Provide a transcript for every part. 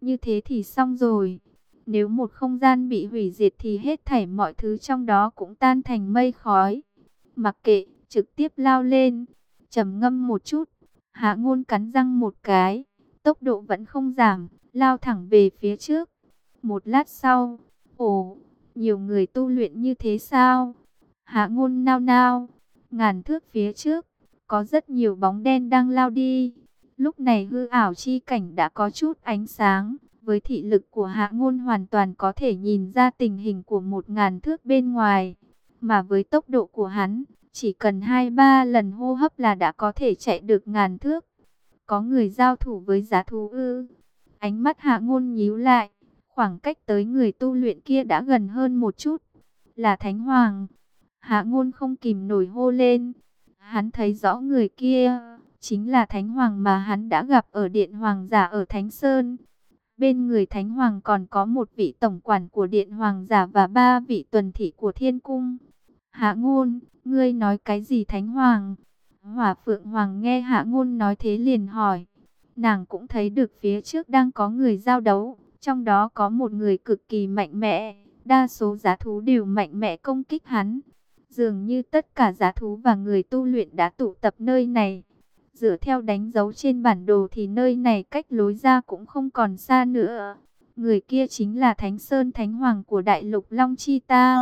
Như thế thì xong rồi. Nếu một không gian bị hủy diệt thì hết thảy mọi thứ trong đó cũng tan thành mây khói. Mặc kệ, trực tiếp lao lên. Trầm ngâm một chút, Hạ Ngôn cắn răng một cái, tốc độ vẫn không giảm, lao thẳng về phía trước. Một lát sau, ồ, nhiều người tu luyện như thế sao? Hạ Ngôn nao nao, ngàn thước phía trước, có rất nhiều bóng đen đang lao đi. Lúc này hư ảo chi cảnh đã có chút ánh sáng, với thị lực của Hạ Ngôn hoàn toàn có thể nhìn ra tình hình của 1000 thước bên ngoài. Mà với tốc độ của hắn, chỉ cần 2-3 lần hô hấp là đã có thể chạy được 1000 thước. Có người giao thủ với giá thú ư? Ánh mắt Hạ Ngôn nhíu lại, khoảng cách tới người tu luyện kia đã gần hơn một chút. Là Thánh Hoàng. Hạ Ngôn không kìm nổi hô lên. Hắn thấy rõ người kia, chính là Thánh Hoàng mà hắn đã gặp ở Điện Hoàng giả ở Thánh Sơn. Bên người Thánh Hoàng còn có một vị tổng quản của Điện Hoàng giả và 3 vị tuần thị của Thiên Cung. Hạ Ngôn, ngươi nói cái gì Thánh Hoàng? Hỏa Phượng Hoàng nghe Hạ Ngôn nói thế liền hỏi. Nàng cũng thấy được phía trước đang có người giao đấu, trong đó có một người cực kỳ mạnh mẽ, đa số giá thú đều mạnh mẽ công kích hắn. Dường như tất cả giá thú và người tu luyện đã tụ tập nơi này. Dựa theo đánh dấu trên bản đồ thì nơi này cách lối ra cũng không còn xa nữa. Người kia chính là Thánh Sơn Thánh Hoàng của Đại Lục Long Chi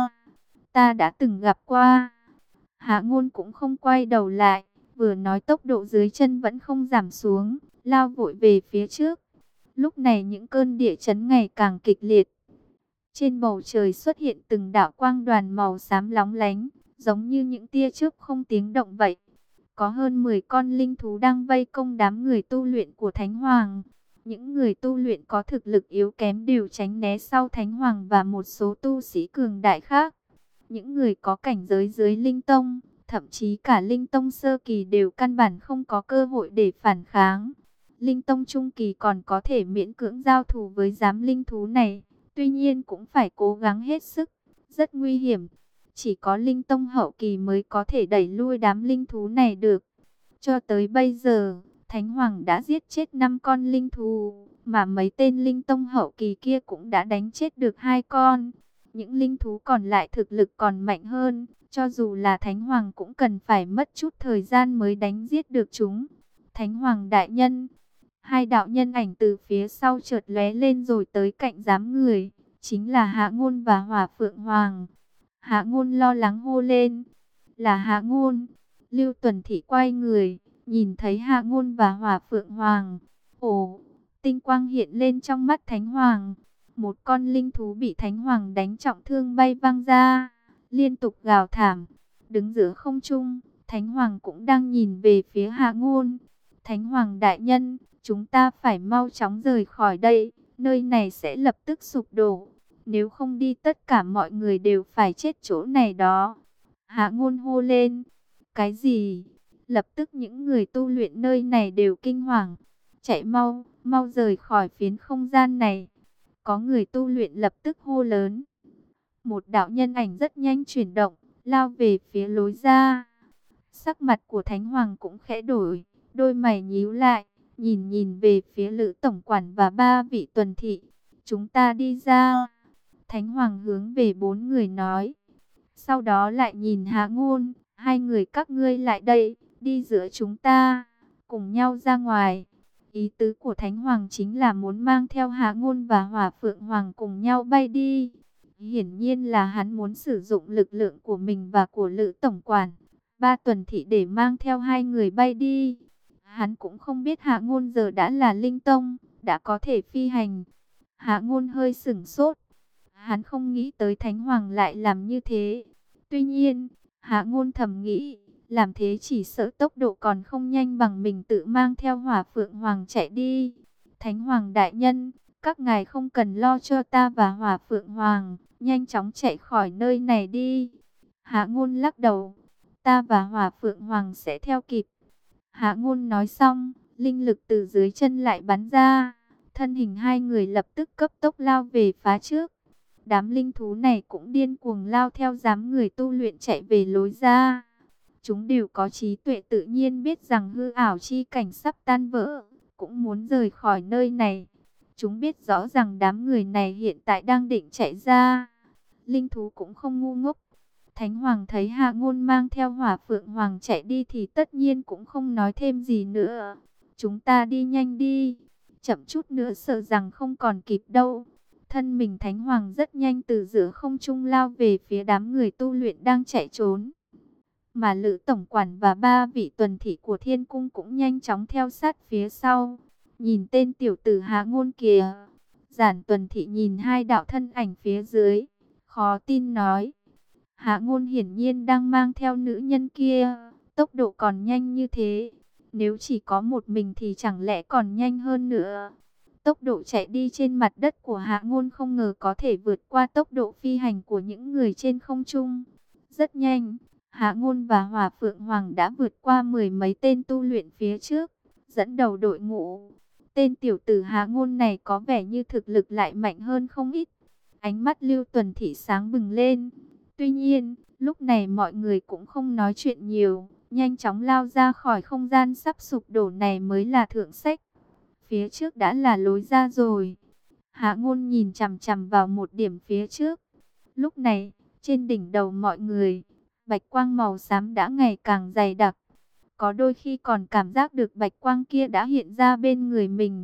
ta đã từng gặp qua. Hạ Ngôn cũng không quay đầu lại, vừa nói tốc độ dưới chân vẫn không giảm xuống, lao vội về phía trước. Lúc này những cơn địa chấn ngày càng kịch liệt. Trên bầu trời xuất hiện từng đạo quang đoàn màu xám lóng lánh, giống như những tia chớp không tiếng động vậy. Có hơn 10 con linh thú đang vây công đám người tu luyện của Thánh Hoàng. Những người tu luyện có thực lực yếu kém đều tránh né sau Thánh Hoàng và một số tu sĩ cường đại khác. Những người có cảnh giới dưới Linh Tông, thậm chí cả Linh Tông sơ kỳ đều căn bản không có cơ hội để phản kháng. Linh Tông trung kỳ còn có thể miễn cưỡng giao thủ với giám linh thú này, tuy nhiên cũng phải cố gắng hết sức, rất nguy hiểm. Chỉ có Linh Tông hậu kỳ mới có thể đẩy lui đám linh thú này được. Cho tới bây giờ, Thánh Hoàng đã giết chết 5 con linh thú, mà mấy tên Linh Tông hậu kỳ kia cũng đã đánh chết được 2 con. Những linh thú còn lại thực lực còn mạnh hơn, cho dù là Thánh Hoàng cũng cần phải mất chút thời gian mới đánh giết được chúng. Thánh Hoàng đại nhân, hai đạo nhân ảnh từ phía sau chợt lóe lên rồi tới cạnh đám người, chính là Hạ Ngôn và Hỏa Phượng Hoàng. Hạ Ngôn lo lắng hô lên, là Hạ Ngôn. Lưu Tuần Thị quay người, nhìn thấy Hạ Ngôn và Hỏa Phượng Hoàng. Ồ, tinh quang hiện lên trong mắt Thánh Hoàng. Một con linh thú bị Thánh Hoàng đánh trọng thương bay văng ra, liên tục gào thảm. Đứng giữa không trung, Thánh Hoàng cũng đang nhìn về phía Hạ Ngôn. Thánh Hoàng đại nhân, chúng ta phải mau chóng rời khỏi đây, nơi này sẽ lập tức sụp đổ. Nếu không đi tất cả mọi người đều phải chết chỗ này đó. Hạ Ngôn hô lên. Cái gì? Lập tức những người tu luyện nơi này đều kinh hoàng. Chạy mau, mau rời khỏi phiến không gian này. Có người tu luyện lập tức hô lớn. Một đạo nhân ảnh rất nhanh chuyển động, lao về phía lối ra. Sắc mặt của Thánh Hoàng cũng khẽ đổi, đôi mày nhíu lại, nhìn về phía Lữ tổng quản và 3 vị tuần thị. Chúng ta đi ra. Thánh Hoàng hướng về 4 người nói. Sau đó lại nhìn Hạ Ngôn, hai người các ngươi lại đây, đi giữa chúng ta, cùng nhau ra ngoài. Ý tứ của Thánh Hoàng chính là muốn mang theo Hạ Ngôn và Hỏa Phượng Hoàng cùng nhau bay đi. Hiển nhiên là hắn muốn sử dụng lực lượng của mình và của Lữ tổng quản, 3 tuần thị để mang theo hai người bay đi. Hắn cũng không biết Hạ Ngôn giờ đã là Linh Tông, đã có thể phi hành. Hạ Ngôn hơi sửng sốt. Hắn không nghĩ tới Thánh Hoàng lại làm như thế. Tuy nhiên, Hạ Ngôn thầm nghĩ, làm thế chỉ sợ tốc độ còn không nhanh bằng mình tự mang theo Hỏa Phượng Hoàng chạy đi. Thánh Hoàng đại nhân, các ngài không cần lo cho ta và Hỏa Phượng Hoàng, nhanh chóng chạy khỏi nơi này đi. Hạ Ngôn lắc đầu, ta và Hỏa Phượng Hoàng sẽ theo kịp. Hạ Ngôn nói xong, linh lực từ dưới chân lại bắn ra. Thân hình hai người lập tức cấp tốc lao về phá trước. Đám linh thú này cũng điên cuồng lao theo đám người tu luyện chạy về lối ra. Chúng đều có trí tuệ tự nhiên biết rằng hư ảo chi cảnh sắp tan vỡ, cũng muốn rời khỏi nơi này. Chúng biết rõ rằng đám người này hiện tại đang định chạy ra. Linh thú cũng không ngu ngốc. Thánh Hoàng thấy Hạ Ngôn mang theo Hỏa Phượng Hoàng chạy đi thì tất nhiên cũng không nói thêm gì nữa. Chúng ta đi nhanh đi, chậm chút nữa sợ rằng không còn kịp đâu. Thân mình Thánh Hoàng rất nhanh từ giữa không trung lao về phía đám người tu luyện đang chạy trốn. Mà Lữ Tổng Quản và 3 vị tuần thị của Thiên Cung cũng nhanh chóng theo sát phía sau. Nhìn tên tiểu tử Hạ Ngôn kìa. Giản Tuần Thị nhìn 2 đạo thân ảnh phía dưới, khó tin nói. Hạ Ngôn hiển nhiên đang mang theo nữ nhân kia, tốc độ còn nhanh như thế. Nếu chỉ có một mình thì chẳng lẽ còn nhanh hơn nữa. Tốc độ chạy đi trên mặt đất của Hạ Ngôn không ngờ có thể vượt qua tốc độ phi hành của những người trên không trung. Rất nhanh, Hạ Ngôn và Hỏa Phượng Hoàng đã vượt qua 10 mấy tên tu luyện phía trước, dẫn đầu đội ngũ. Tên tiểu tử Hạ Ngôn này có vẻ như thực lực lại mạnh hơn không ít. Ánh mắt Lưu Tuần Thị sáng bừng lên. Tuy nhiên, lúc này mọi người cũng không nói chuyện nhiều, nhanh chóng lao ra khỏi không gian sắp sụp đổ này mới là thượng sách. Phía trước đã là lối ra rồi. Hạ Ngôn nhìn chằm chằm vào một điểm phía trước. Lúc này, trên đỉnh đầu mọi người, bạch quang màu xám đã ngày càng dày đặc. Có đôi khi còn cảm giác được bạch quang kia đã hiện ra bên người mình.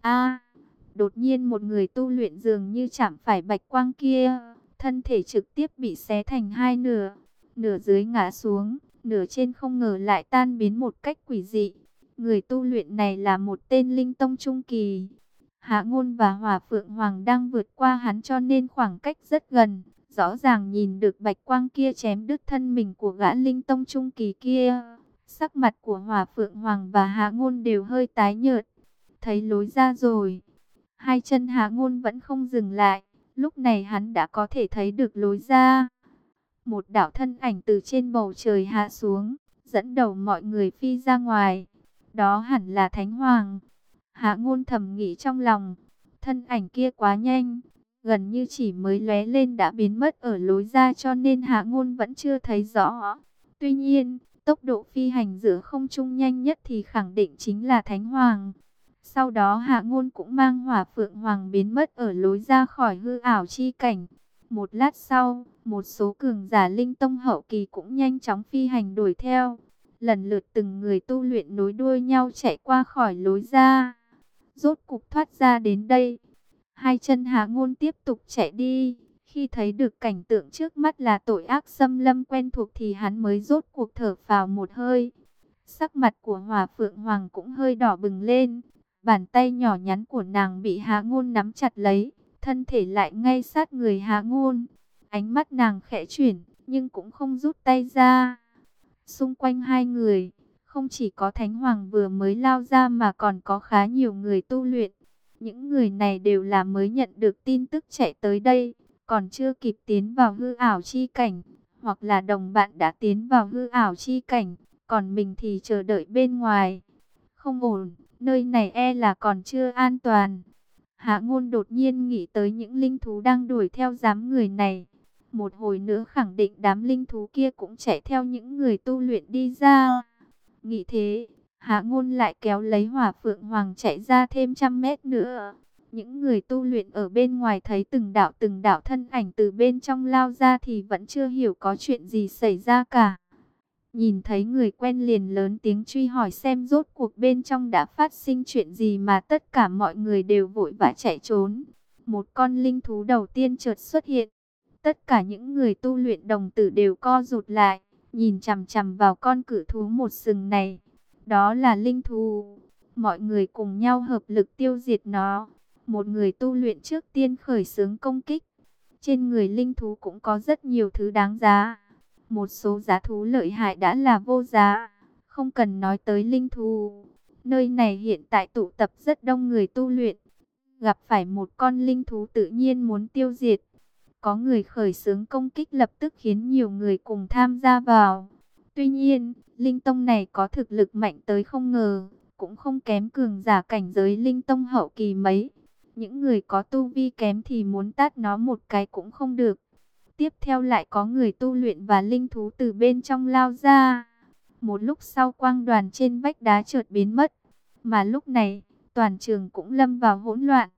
Đột nhiên một người tu luyện dường như chạm phải bạch quang kia. Thân thể trực tiếp bị xé thành 2 nửa. Nửa dưới ngã xuống, nửa trên không ngờ lại tan biến một cách quỷ dị. Người tu luyện này là một tên linh tông trung kỳ. Hạ Ngôn và Hỏa Phượng Hoàng đang vượt qua hắn cho nên khoảng cách rất gần. Rõ ràng nhìn được bạch quang kia chém đứt thân mình của gã linh tông trung kỳ kia. Sắc mặt của Hỏa Phượng Hoàng và Hạ Ngôn đều hơi tái nhợt. Thấy lối ra rồi. 2 chân Hạ Ngôn vẫn không dừng lại. Lúc này hắn đã có thể thấy được lối ra. Một đạo thân ảnh từ trên bầu trời hạ xuống, dẫn đầu mọi người phi ra ngoài. Đó hẳn là Thánh Hoàng. Hạ Ngôn thầm nghĩ trong lòng. Thân ảnh kia quá nhanh, gần như chỉ mới lóe lên đã biến mất ở lối ra cho nên Hạ Ngôn vẫn chưa thấy rõ. Tuy nhiên, tốc độ phi hành giữa không trung nhanh nhất thì khẳng định chính là Thánh Hoàng. Sau đó Hạ Ngôn cũng mang Hỏa Phượng Hoàng biến mất ở lối ra khỏi hư ảo chi cảnh. Một lát sau, một số cường giả linh tông hậu kỳ cũng nhanh chóng phi hành đuổi theo. Lần lượt từng người tu luyện nối đuôi nhau chạy qua khỏi lối ra. Rốt cục thoát ra đến đây. 2 chân Hạ Ngôn tiếp tục chạy đi. Khi thấy được cảnh tượng trước mắt là tội ác xâm lâm quen thuộc thì hắn mới rốt cuộc thở phào một hơi. Sắc mặt của Hỏa Phượng Hoàng cũng hơi đỏ bừng lên. Bàn tay nhỏ nhắn của nàng bị Hạ Ngôn nắm chặt lấy, thân thể lại ngay sát người Hạ Ngôn. Ánh mắt nàng khẽ chuyển, nhưng cũng không rút tay ra. Xung quanh 2 người, không chỉ có Thánh Hoàng vừa mới lao ra mà còn có khá nhiều người tu luyện. Những người này đều là mới nhận được tin tức chạy tới đây, còn chưa kịp tiến vào hư ảo chi cảnh, hoặc là đồng bạn đã tiến vào hư ảo chi cảnh, còn mình thì chờ đợi bên ngoài. Không ổn. Nơi này e là còn chưa an toàn. Hạ Ngôn đột nhiên nghĩ tới những linh thú đang đuổi theo đám người này. Một hồi nữa khẳng định đám linh thú kia cũng chạy theo những người tu luyện đi ra. Nghĩ thế, Hạ Ngôn lại kéo lấy Hỏa Phượng Hoàng chạy ra thêm 100 mét nữa. Những người tu luyện ở bên ngoài thấy từng đạo thân ảnh từ bên trong lao ra thì vẫn chưa hiểu có chuyện gì xảy ra cả. Nhìn thấy người quen liền lớn tiếng truy hỏi xem rốt cuộc bên trong đã phát sinh chuyện gì mà tất cả mọi người đều vội vã chạy trốn. Một con linh thú đầu tiên chợt xuất hiện. Tất cả những người tu luyện đồng tử đều co rụt lại, nhìn chằm chằm vào con cự thú một sừng này. Đó là linh thú. Mọi người cùng nhau hợp lực tiêu diệt nó. Một người tu luyện trước tiên khởi xướng công kích. Trên người linh thú cũng có rất nhiều thứ đáng giá. Một số giá thú lợi hại đã là vô giá, không cần nói tới linh thú. Nơi này hiện tại tụ tập rất đông người tu luyện. Gặp phải một con linh thú tự nhiên muốn tiêu diệt. Có người khởi xướng công kích lập tức khiến nhiều người cùng tham gia vào. Tuy nhiên, linh tông này có thực lực mạnh tới không ngờ, cũng không kém cường giả cảnh giới linh tông hậu kỳ mấy. Những người có tu vi kém thì muốn tát nó một cái cũng không được. Tiếp theo lại có người tu luyện và linh thú từ bên trong lao ra. Một lúc sau quang đoàn trên vách đá chợt biến mất. Mà lúc này, toàn trường cũng lâm vào hỗn loạn.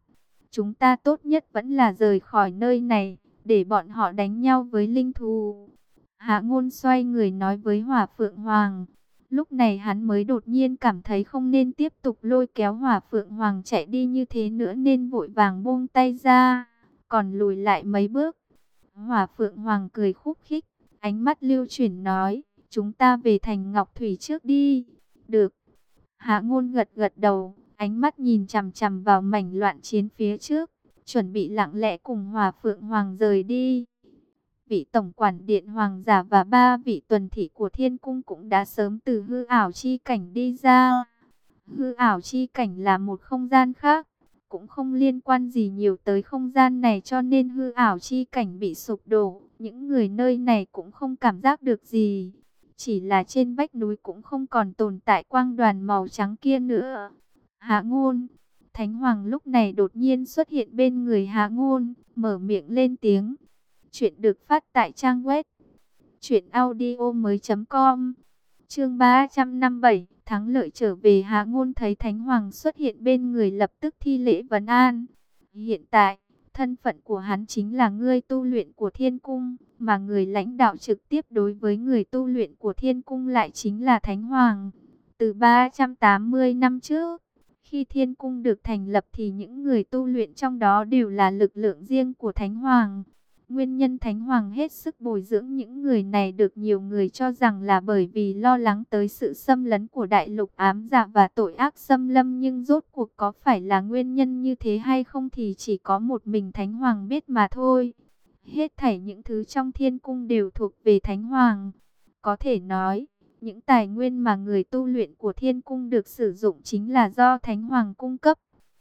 Chúng ta tốt nhất vẫn là rời khỏi nơi này, để bọn họ đánh nhau với linh thú. Hạ Ngôn xoay người nói với Hỏa Phượng Hoàng. Lúc này hắn mới đột nhiên cảm thấy không nên tiếp tục lôi kéo Hỏa Phượng Hoàng chạy đi như thế nữa, nên vội vàng buông tay ra, còn lùi lại mấy bước. Hỏa Phượng Hoàng cười khúc khích, ánh mắt lưu chuyển nói, chúng ta về thành Ngọc Thủy trước đi. Được. Hạ Ngôn gật gật đầu, ánh mắt nhìn chằm chằm vào mảnh loạn chiến phía trước, chuẩn bị lặng lẽ cùng Hỏa Phượng Hoàng rời đi. Vị tổng quản điện hoàng giả và 3 vị tuần thị của thiên cung cũng đã sớm từ hư ảo chi cảnh đi ra. Hư ảo chi cảnh là một không gian khác, cũng không liên quan gì nhiều tới không gian này, cho nên hư ảo chi cảnh bị sụp đổ, những người nơi này cũng không cảm giác được gì. Chỉ là trên vách núi cũng không còn tồn tại quang đoàn màu trắng kia nữa. Hạ Ngôn, Thánh Hoàng lúc này đột nhiên xuất hiện bên người Hạ Ngôn, mở miệng lên tiếng. Chuyện được phát tại trang web truyệnaudiomoi.com. Chương 357, thắng lợi trở về. Hạ Ngôn thấy Thánh Hoàng xuất hiện bên người lập tức thi lễ vấn an. Hiện tại, thân phận của hắn chính là người tu luyện của Thiên Cung, mà người lãnh đạo trực tiếp đối với người tu luyện của Thiên Cung lại chính là Thánh Hoàng. Từ 380 năm trước, khi Thiên Cung được thành lập thì những người tu luyện trong đó đều là lực lượng riêng của Thánh Hoàng. Nguyên nhân Thánh Hoàng hết sức bồi dưỡng những người này được nhiều người cho rằng là bởi vì lo lắng tới sự xâm lấn của đại lục ám dạ và tội ác xâm lâm, nhưng rốt cuộc có phải là nguyên nhân như thế hay không thì chỉ có một mình Thánh Hoàng biết mà thôi. Hết thảy những thứ trong Thiên Cung đều thuộc về Thánh Hoàng. Có thể nói, những tài nguyên mà người tu luyện của Thiên Cung được sử dụng chính là do Thánh Hoàng cung cấp.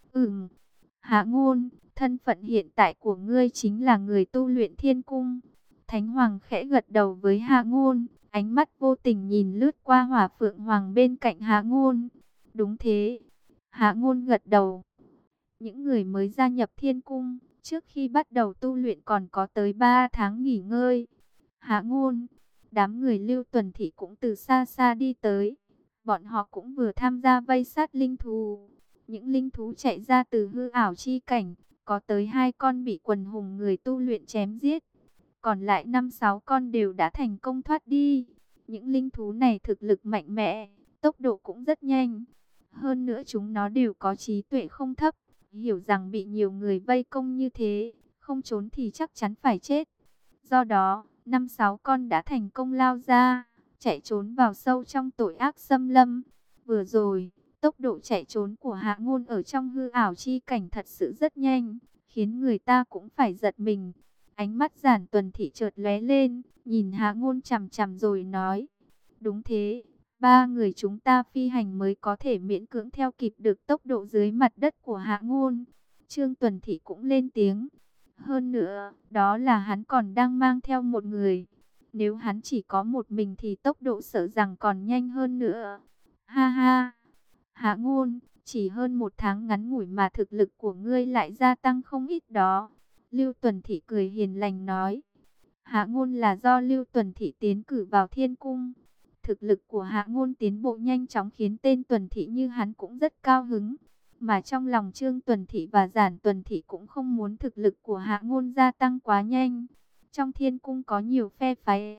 Hạ Ngôn, thân phận hiện tại của ngươi chính là người tu luyện Thiên Cung. Thánh Hoàng khẽ gật đầu với Hạ Ngôn, ánh mắt vô tình nhìn lướt qua Hỏa Phượng Hoàng bên cạnh Hạ Ngôn. Đúng thế. Hạ Ngôn gật đầu. Những người mới gia nhập Thiên Cung, trước khi bắt đầu tu luyện còn có tới 3 tháng nghỉ ngơi. Hạ Ngôn, đám người Lưu Tuần Thị cũng từ xa xa đi tới. Bọn họ cũng vừa tham gia vây sát linh thú. Những linh thú chạy ra từ hư ảo chi cảnh, có tới 2 con bị quần hùng người tu luyện chém giết. Còn lại 5-6 con đều đã thành công thoát đi. Những linh thú này thực lực mạnh mẽ, tốc độ cũng rất nhanh. Hơn nữa chúng nó đều có trí tuệ không thấp, hiểu rằng bị nhiều người vây công như thế, không trốn thì chắc chắn phải chết. Do đó, 5-6 con đã thành công lao ra, chạy trốn vào sâu trong tội ác xâm lâm. Vừa rồi, tốc độ chạy trốn của Hạ Ngôn ở trong hư ảo chi cảnh thật sự rất nhanh, khiến người ta cũng phải giật mình. Ánh mắt Giản Tuần Thị chợt lóe lên, nhìn Hạ Ngôn chằm chằm rồi nói: "Đúng thế, 3 người chúng ta phi hành mới có thể miễn cưỡng theo kịp được tốc độ dưới mặt đất của Hạ Ngôn." Trương Tuần Thị cũng lên tiếng: "Hơn nữa, đó là hắn còn đang mang theo một người. Nếu hắn chỉ có một mình thì tốc độ sợ rằng còn nhanh hơn nữa." Ha ha. Hạ Ngôn, chỉ hơn 1 tháng ngắn ngủi mà thực lực của ngươi lại gia tăng không ít đó. Lưu Tuần Thị cười hiền lành nói. Hạ Ngôn là do Lưu Tuần Thị tiến cử vào Thiên Cung. Thực lực của Hạ Ngôn tiến bộ nhanh chóng khiến tên Tuần Thị như hắn cũng rất cao hứng. Mà trong lòng Trương Tuần Thị và Giản Tuần Thị cũng không muốn thực lực của Hạ Ngôn gia tăng quá nhanh. Trong Thiên Cung có nhiều phe phái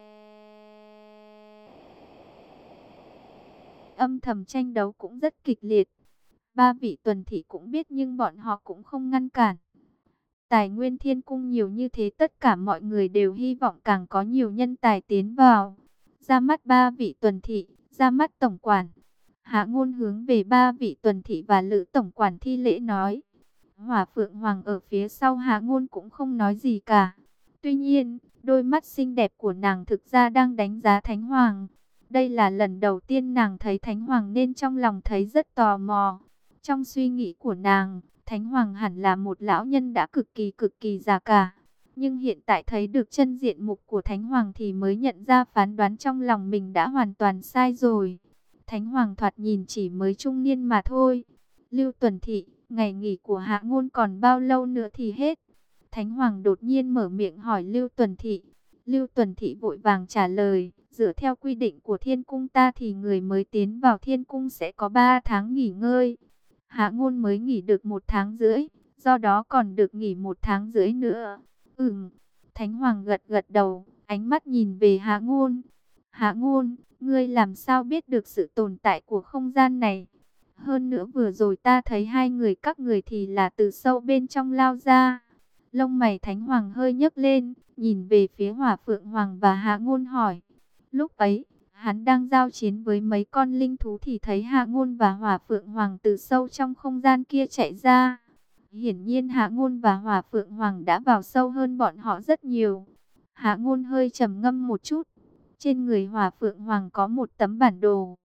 âm thầm tranh đấu cũng rất kịch liệt. 3 vị Tuần Thị cũng biết nhưng bọn họ cũng không ngăn cản. Tài nguyên Thiên Cung nhiều như thế, tất cả mọi người đều hy vọng càng có nhiều nhân tài tiến vào. Ra mắt 3 vị Tuần Thị, ra mắt tổng quản. Hạ Ngôn hướng về 3 vị Tuần Thị và Lữ tổng quản thi lễ nói. Hỏa Phượng Hoàng ở phía sau Hạ Ngôn cũng không nói gì cả. Tuy nhiên, đôi mắt xinh đẹp của nàng thực ra đang đánh giá Thánh Hoàng. Đây là lần đầu tiên nàng thấy Thánh Hoàng nên trong lòng thấy rất tò mò. Trong suy nghĩ của nàng, Thánh Hoàng hẳn là một lão nhân đã cực kỳ già cả. Nhưng hiện tại thấy được chân diện mục của Thánh Hoàng thì mới nhận ra phán đoán trong lòng mình đã hoàn toàn sai rồi. Thánh Hoàng thoạt nhìn chỉ mới trung niên mà thôi. Lưu Tuần Thị, ngày nghỉ của Hạ Ngôn còn bao lâu nữa thì hết? Thánh Hoàng đột nhiên mở miệng hỏi Lưu Tuần Thị. Lưu Tuần Thị vội vàng trả lời, dựa theo quy định của Thiên Cung ta thì người mới tiến vào Thiên Cung sẽ có 3 tháng nghỉ ngơi. Hạ Ngôn mới nghỉ được 1 tháng rưỡi, do đó còn được nghỉ 1 tháng rưỡi nữa. Thánh Hoàng gật gật đầu, ánh mắt nhìn về Hạ Ngôn. Hạ Ngôn, ngươi làm sao biết được sự tồn tại của không gian này? Hơn nữa vừa rồi ta thấy hai người các người thì là từ sâu bên trong lao ra. Lông mày Thánh Hoàng hơi nhấc lên, nhìn về phía Hỏa Phượng Hoàng và Hạ Ngôn hỏi. Lúc ấy, hắn đang giao chiến với mấy con linh thú thì thấy Hạ Ngôn và Hỏa Phượng Hoàng từ sâu trong không gian kia chạy ra. Hiển nhiên Hạ Ngôn và Hỏa Phượng Hoàng đã vào sâu hơn bọn họ rất nhiều. Hạ Ngôn hơi trầm ngâm một chút. Trên người Hỏa Phượng Hoàng có một tấm bản đồ.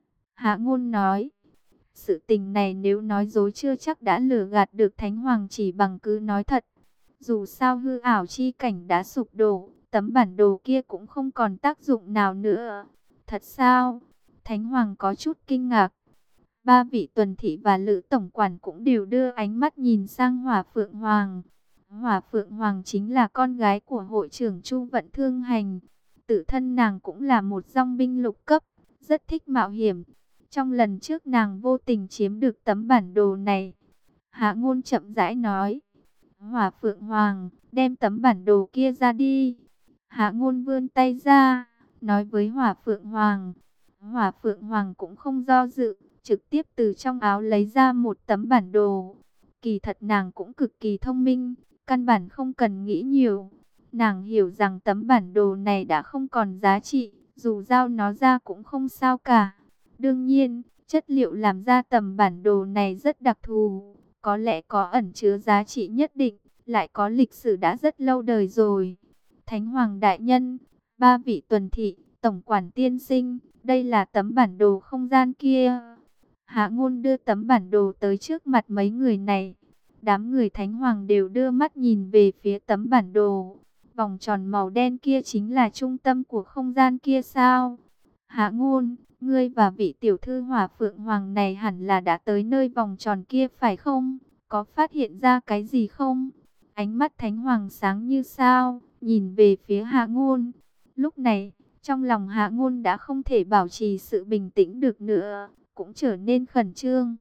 Hạ Ngôn nói, sự tình này nếu nói dối chưa chắc đã lừa gạt được Thánh Hoàng, chỉ bằng cứ nói thật. Dù sao hư ảo chi cảnh đã sụp đổ, tấm bản đồ kia cũng không còn tác dụng nào nữa. Thật sao? Thánh Hoàng có chút kinh ngạc. Ba vị tuần thị và lữ tổng quản cũng đều đưa ánh mắt nhìn sang Hỏa Phượng Hoàng. Hỏa Phượng Hoàng chính là con gái của hội trưởng Chu Vận Thương Hành. Tự thân nàng cũng là một dòng binh lục cấp, rất thích mạo hiểm. Trong lần trước nàng vô tình chiếm được tấm bản đồ này. Hạ Ngôn chậm rãi nói. Hỏa Phượng Hoàng, đem tấm bản đồ kia ra đi. Hạ Ngôn vươn tay ra, nói với Hỏa Phượng Hoàng. Hỏa Phượng Hoàng cũng không do dự, trực tiếp từ trong áo lấy ra một tấm bản đồ. Kỳ thật nàng cũng cực kỳ thông minh, căn bản không cần nghĩ nhiều. Nàng hiểu rằng tấm bản đồ này đã không còn giá trị, dù giao nó ra cũng không sao cả. Đương nhiên, chất liệu làm ra tấm bản đồ này rất đặc thù, có lẽ có ẩn chứa giá trị nhất định, lại có lịch sử đã rất lâu đời rồi. Thánh Hoàng đại nhân, ba vị tuần thị, tổng quản tiên sinh, đây là tấm bản đồ không gian kia. Hạ Ngôn đưa tấm bản đồ tới trước mặt mấy người này. Đám người Thánh Hoàng đều đưa mắt nhìn về phía tấm bản đồ. Vòng tròn màu đen kia chính là trung tâm của không gian kia sao? Hạ Ngôn, ngươi và vị tiểu thư Hỏa Phượng Hoàng này hẳn là đã tới nơi vòng tròn kia phải không? Có phát hiện ra cái gì không? Ánh mắt Thánh Hoàng sáng như sao, nhìn về phía Hạ Ngôn. Lúc này, trong lòng Hạ Ngôn đã không thể bảo trì sự bình tĩnh được nữa, cũng trở nên khẩn trương.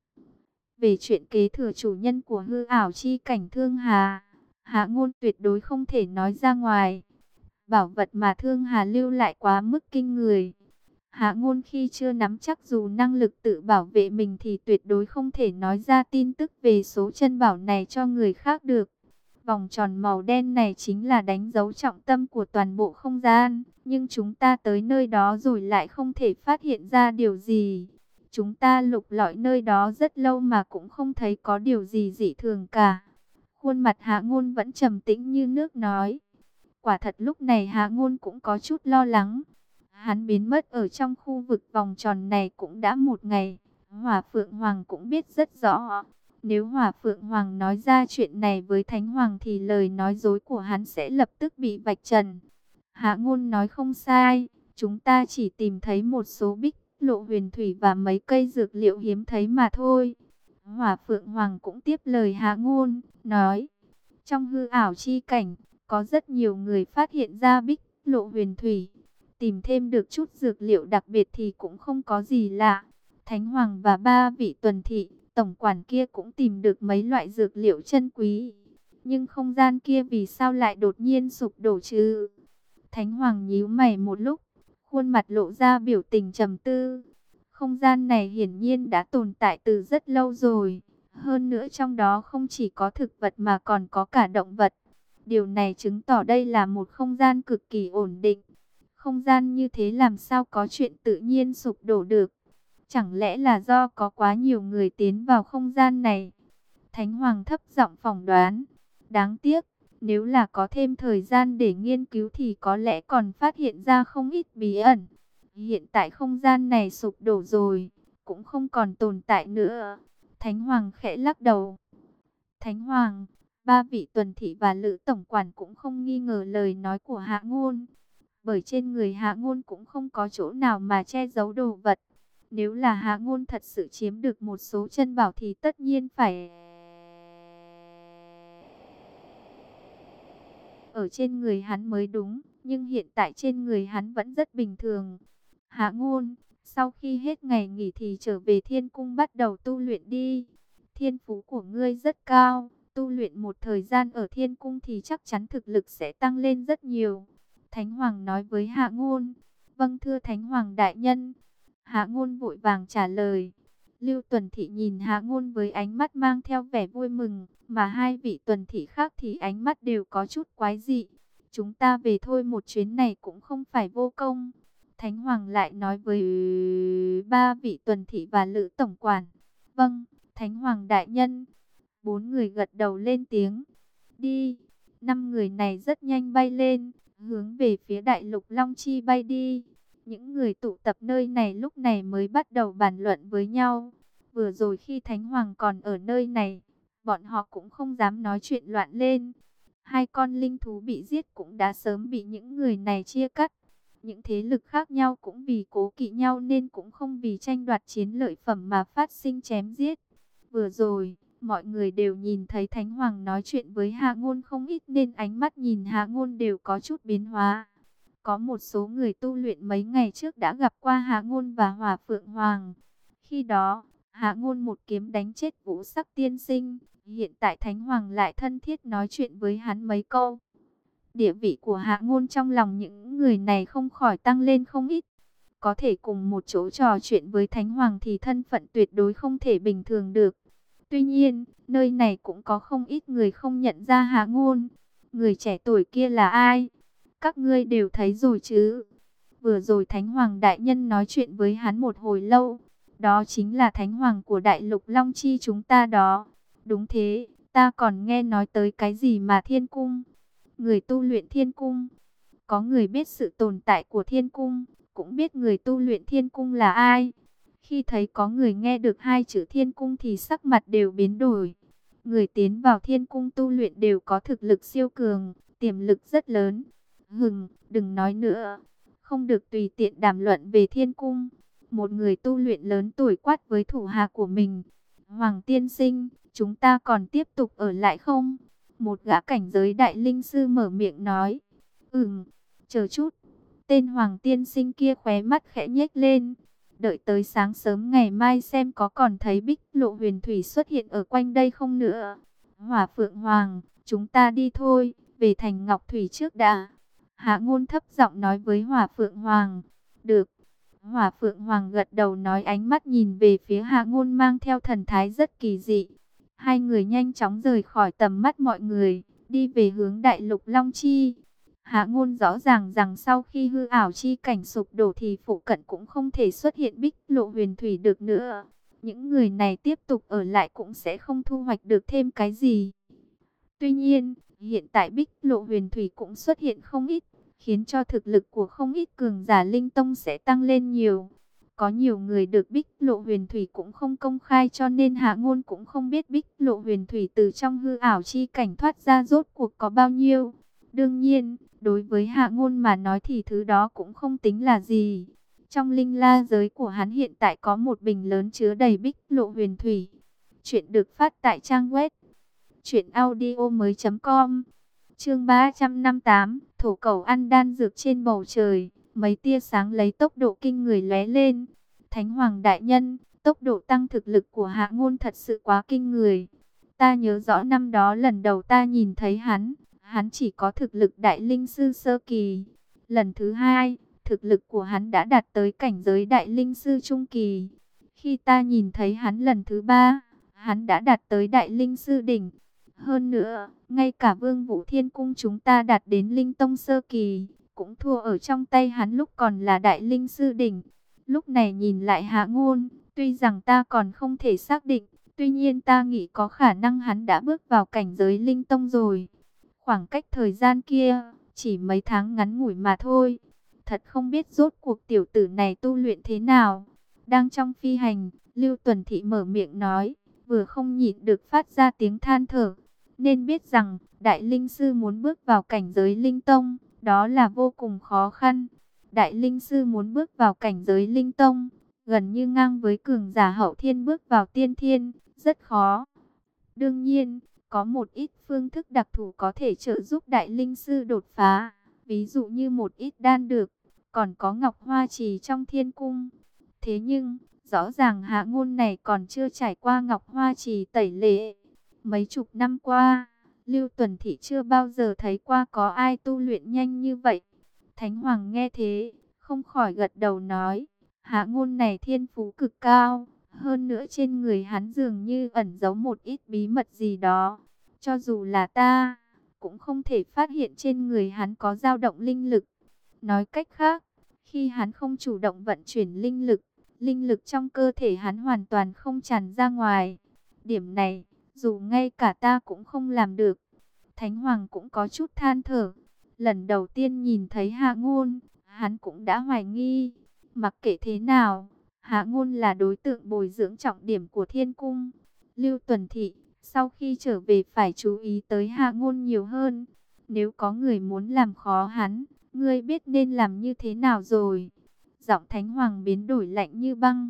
Về chuyện kế thừa chủ nhân của hư ảo chi cảnh Thương Hà, Hạ Ngôn tuyệt đối không thể nói ra ngoài. Bảo vật mà Thương Hà lưu lại quá mức kinh người. Hạ Ngôn khi chưa nắm chắc dù năng lực tự bảo vệ mình thì tuyệt đối không thể nói ra tin tức về số chân bảo này cho người khác được. Vòng tròn màu đen này chính là đánh dấu trọng tâm của toàn bộ không gian, nhưng chúng ta tới nơi đó rồi lại không thể phát hiện ra điều gì. Chúng ta lục lọi nơi đó rất lâu mà cũng không thấy có điều gì dị thường cả. Khuôn mặt Hạ Ngôn vẫn trầm tĩnh như nước nói. Quả thật lúc này Hạ Ngôn cũng có chút lo lắng. Hắn biến mất ở trong khu vực vòng tròn này cũng đã 1 ngày. Hỏa Phượng Hoàng cũng biết rất rõ. Nếu Hỏa Phượng Hoàng nói ra chuyện này với Thánh Hoàng thì lời nói dối của hắn sẽ lập tức bị vạch trần. Hạ Ngôn nói không sai. Chúng ta chỉ tìm thấy một số bích lộ huyền thủy và mấy cây dược liệu hiếm thấy mà thôi. Hỏa Phượng Hoàng cũng tiếp lời Hạ Ngôn, nói. Trong hư ảo chi cảnh, có rất nhiều người phát hiện ra bích lộ huyền thủy. Tìm thêm được chút dược liệu đặc biệt thì cũng không có gì lạ. Thánh Hoàng và ba vị tuần thị, tổng quản kia cũng tìm được mấy loại dược liệu chân quý. Nhưng không gian kia vì sao lại đột nhiên sụp đổ chứ? Thánh Hoàng nhíu mày một lúc, khuôn mặt lộ ra biểu tình trầm tư. Không gian này hiển nhiên đã tồn tại từ rất lâu rồi. Hơn nữa trong đó không chỉ có thực vật mà còn có cả động vật. Điều này chứng tỏ đây là một không gian cực kỳ ổn định. Không gian như thế làm sao có chuyện tự nhiên sụp đổ được? Chẳng lẽ là do có quá nhiều người tiến vào không gian này? Thánh Hoàng thấp giọng phỏng đoán. Đáng tiếc, nếu là có thêm thời gian để nghiên cứu thì có lẽ còn phát hiện ra không ít bí ẩn. Hiện tại không gian này sụp đổ rồi, cũng không còn tồn tại nữa. Thánh Hoàng khẽ lắc đầu. Thánh Hoàng, ba vị tuần thị và lữ tổng quản cũng không nghi ngờ lời nói của Hạ Ngôn. Bởi trên người Hạ Ngôn cũng không có chỗ nào mà che giấu đồ vật. Nếu là Hạ Ngôn thật sự chiếm được một số chân bảo thì tất nhiên phải ở trên người hắn mới đúng. Nhưng hiện tại trên người hắn vẫn rất bình thường. Hạ Ngôn, sau khi hết ngày nghỉ thì trở về thiên cung bắt đầu tu luyện đi. Thiên phú của ngươi rất cao, tu luyện một thời gian ở thiên cung thì chắc chắn thực lực sẽ tăng lên rất nhiều. Thánh Hoàng nói với Hạ Ngôn. Vâng thưa Thánh Hoàng đại nhân. Hạ Ngôn vội vàng trả lời. Lưu Tuần Thị nhìn Hạ Ngôn với ánh mắt mang theo vẻ vui mừng, mà hai vị Tuần Thị khác thì ánh mắt đều có chút quái dị. Chúng ta về thôi, một chuyến này cũng không phải vô công. Thánh Hoàng lại nói với ba vị Tuần Thị và Lữ Tổng Quản. Vâng, Thánh Hoàng đại nhân. Bốn người gật đầu lên tiếng. Đi. Năm người này rất nhanh bay lên, hướng về phía Đại Lục Long Chi bay đi. Những người tụ tập nơi này lúc này mới bắt đầu bàn luận với nhau. Vừa rồi khi Thánh Hoàng còn ở nơi này, bọn họ cũng không dám nói chuyện loạn lên. Hai con linh thú bị giết cũng đã sớm bị những người này chia cắt. Những thế lực khác nhau cũng vì cố kỵ nhau nên cũng không vì tranh đoạt chiến lợi phẩm mà phát sinh chém giết. Vừa rồi, mọi người đều nhìn thấy Thánh Hoàng nói chuyện với Hạ Ngôn không ít nên ánh mắt nhìn Hạ Ngôn đều có chút biến hóa. Có một số người tu luyện mấy ngày trước đã gặp qua Hạ Ngôn và Hỏa Phượng Hoàng. Khi đó, Hạ Ngôn một kiếm đánh chết Vũ Sắc tiên sinh. Hiện tại Thánh Hoàng lại thân thiết nói chuyện với hắn mấy câu. Địa vị của Hạ Ngôn trong lòng những người này không khỏi tăng lên không ít. Có thể cùng một chỗ trò chuyện với Thánh Hoàng thì thân phận tuyệt đối không thể bình thường được. Tuy nhiên, nơi này cũng có không ít người không nhận ra Hạ Ngôn. Người trẻ tuổi kia là ai? Các ngươi đều thấy rồi chứ? Vừa rồi Thánh Hoàng đại nhân nói chuyện với hắn một hồi lâu. Đó chính là Thánh Hoàng của Đại Lục Long Chi chúng ta đó. Đúng thế, ta còn nghe nói tới cái gì mà Thiên Cung. Người tu luyện Thiên Cung. Có người biết sự tồn tại của Thiên Cung, cũng biết người tu luyện Thiên Cung là ai. Khi thấy có người nghe được hai chữ Thiên Cung thì sắc mặt đều biến đổi. Người tiến vào Thiên Cung tu luyện đều có thực lực siêu cường, tiềm lực rất lớn. Đừng nói nữa. Không được tùy tiện đàm luận về Thiên Cung. Một người tu luyện lớn tuổi quát với thủ hạ của mình. Hoàng tiên sinh, chúng ta còn tiếp tục ở lại không? Một gã cảnh giới đại linh sư mở miệng nói. Chờ chút. Tên Hoàng tiên sinh kia khóe mắt khẽ nhếch lên. Đợi tới sáng sớm ngày mai xem có còn thấy Bích Lộ Huyền Thủy xuất hiện ở quanh đây không nữa. Hỏa Phượng Hoàng, chúng ta đi thôi, về thành Ngọc Thủy trước đã. Hạ Ngôn thấp giọng nói với Hỏa Phượng Hoàng. Được. Hỏa Phượng Hoàng gật đầu nói, ánh mắt nhìn về phía Hạ Ngôn mang theo thần thái rất kỳ dị. Hai người nhanh chóng rời khỏi tầm mắt mọi người, đi về hướng Đại Lục Long Chi. Hạ Ngôn rõ ràng rằng sau khi hư ảo chi cảnh sụp đổ thì phụ cận cũng không thể xuất hiện Bích Lộ Huyền Thủy được nữa. Những người này tiếp tục ở lại cũng sẽ không thu hoạch được thêm cái gì. Tuy nhiên, hiện tại Bích Lộ Huyền Thủy cũng xuất hiện không ít, khiến cho thực lực của không ít cường giả linh tông sẽ tăng lên nhiều. Có nhiều người được Bích Lộ Huyền Thủy cũng không công khai cho nên Hạ Ngôn cũng không biết Bích Lộ Huyền Thủy từ trong hư ảo chi cảnh thoát ra rốt cuộc có bao nhiêu. Đương nhiên, đối với Hạ Ngôn mà nói thì thứ đó cũng không tính là gì. Trong linh la giới của hắn hiện tại có một bình lớn chứa đầy Bích Lộ Huyền Thủy. Chuyện được phát tại trang web truyệnaudiomoi.com. Chương 358, thổ cẩu ăn đan dược trên bầu trời, mấy tia sáng lấy tốc độ kinh người lóe lên. Thánh Hoàng đại nhân, tốc độ tăng thực lực của Hạ Ngôn thật sự quá kinh người. Ta nhớ rõ năm đó lần đầu ta nhìn thấy hắn chỉ có thực lực đại linh sư sơ kỳ. Lần thứ hai, thực lực của hắn đã đạt tới cảnh giới đại linh sư trung kỳ. Khi ta nhìn thấy hắn lần thứ ba, hắn đã đạt tới đại linh sư đỉnh. Hơn nữa, ngay cả Vương Vũ Thiên Cung chúng ta đạt đến linh tông sơ kỳ, cũng thua ở trong tay hắn lúc còn là đại linh sư đỉnh. Lúc này nhìn lại Hạ Ngôn, tuy rằng ta còn không thể xác định, tuy nhiên ta nghĩ có khả năng hắn đã bước vào cảnh giới linh tông rồi. Khoảng cách thời gian kia, chỉ mấy tháng ngắn ngủi mà thôi. Thật không biết rốt cuộc tiểu tử này tu luyện thế nào. Đang trong phi hành, Lưu Tuần Thị mở miệng nói, vừa không nhịn được phát ra tiếng than thở. Nên biết rằng, đại linh sư muốn bước vào cảnh giới linh tông, đó là vô cùng khó khăn. Đại linh sư muốn bước vào cảnh giới linh tông, gần như ngang với cường giả hậu thiên bước vào tiên thiên, rất khó. Đương nhiên, có một ít phương thức đặc thù có thể trợ giúp đại linh sư đột phá, ví dụ như một ít đan dược, còn có ngọc hoa trì trong thiên cung. Thế nhưng, rõ ràng Hạ Ngôn này còn chưa trải qua ngọc hoa trì tẩy lễ. Mấy chục năm qua, Lưu Tuần Thị chưa bao giờ thấy qua có ai tu luyện nhanh như vậy. Thánh Hoàng nghe thế, không khỏi gật đầu nói, Hạ Ngôn này thiên phú cực cao, hơn nữa trên người hắn dường như ẩn giấu một ít bí mật gì đó. Cho dù là ta, cũng không thể phát hiện trên người hắn có dao động linh lực. Nói cách khác, khi hắn không chủ động vận chuyển linh lực trong cơ thể hắn hoàn toàn không tràn ra ngoài. Điểm này, dù ngay cả ta cũng không làm được. Thánh Hoàng cũng có chút than thở. Lần đầu tiên nhìn thấy Hạ Ngôn, hắn cũng đã hoài nghi. Mặc kệ thế nào, Hạ Ngôn là đối tượng bồi dưỡng trọng điểm của Thiên Cung. Lưu Tuần Thị, sau khi trở về phải chú ý tới Hạ Ngôn nhiều hơn. Nếu có người muốn làm khó hắn, ngươi biết nên làm như thế nào rồi? Giọng Thánh Hoàng biến đổi lạnh như băng.